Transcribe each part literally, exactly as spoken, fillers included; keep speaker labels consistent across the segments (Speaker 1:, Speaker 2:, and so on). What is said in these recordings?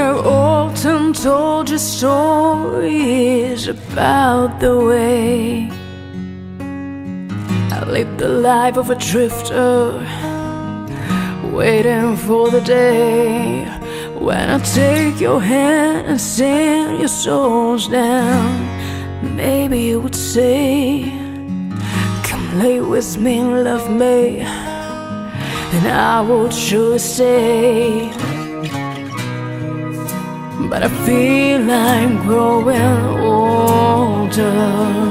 Speaker 1: I often told you stories about the way I lived the life of a drifter, waiting for the day when I take your hand and send your souls down. Maybe you would say, come lay with me and love me, and I would sure stay. But I feel I'm growing older,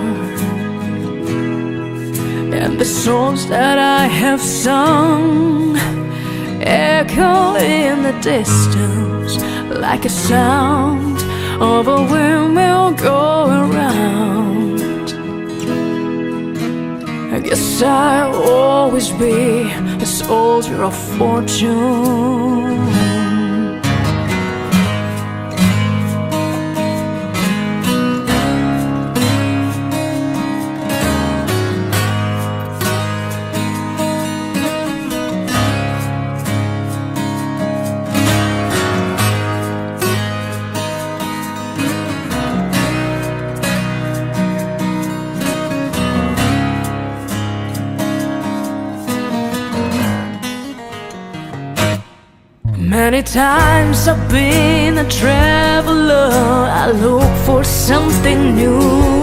Speaker 1: and the songs that I have sung echo in the distance like a sound of a windmill going round. I guess I'll always be a soldier of fortune. Many times I've been a traveler, I look for something new.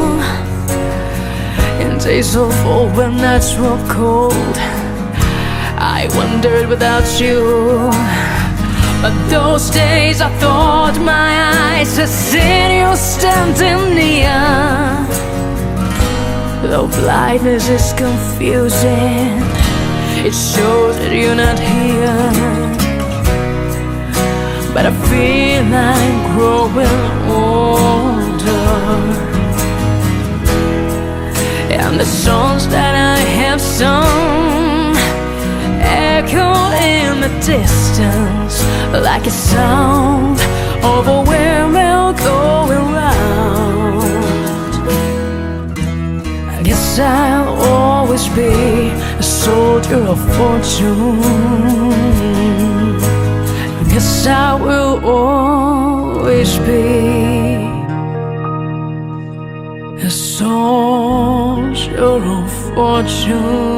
Speaker 1: In days of old when nights were cold, I wandered without you. But those days I thought my eyes had seen you standing near. Though blindness is confusing, it shows that you're not here. But I feel I'm growing older, and the songs that I have sung echo in the distance like a sound of a windmill going round. I guess I'll always be a soldier of fortune. Yes, I will always be a soldier of fortune.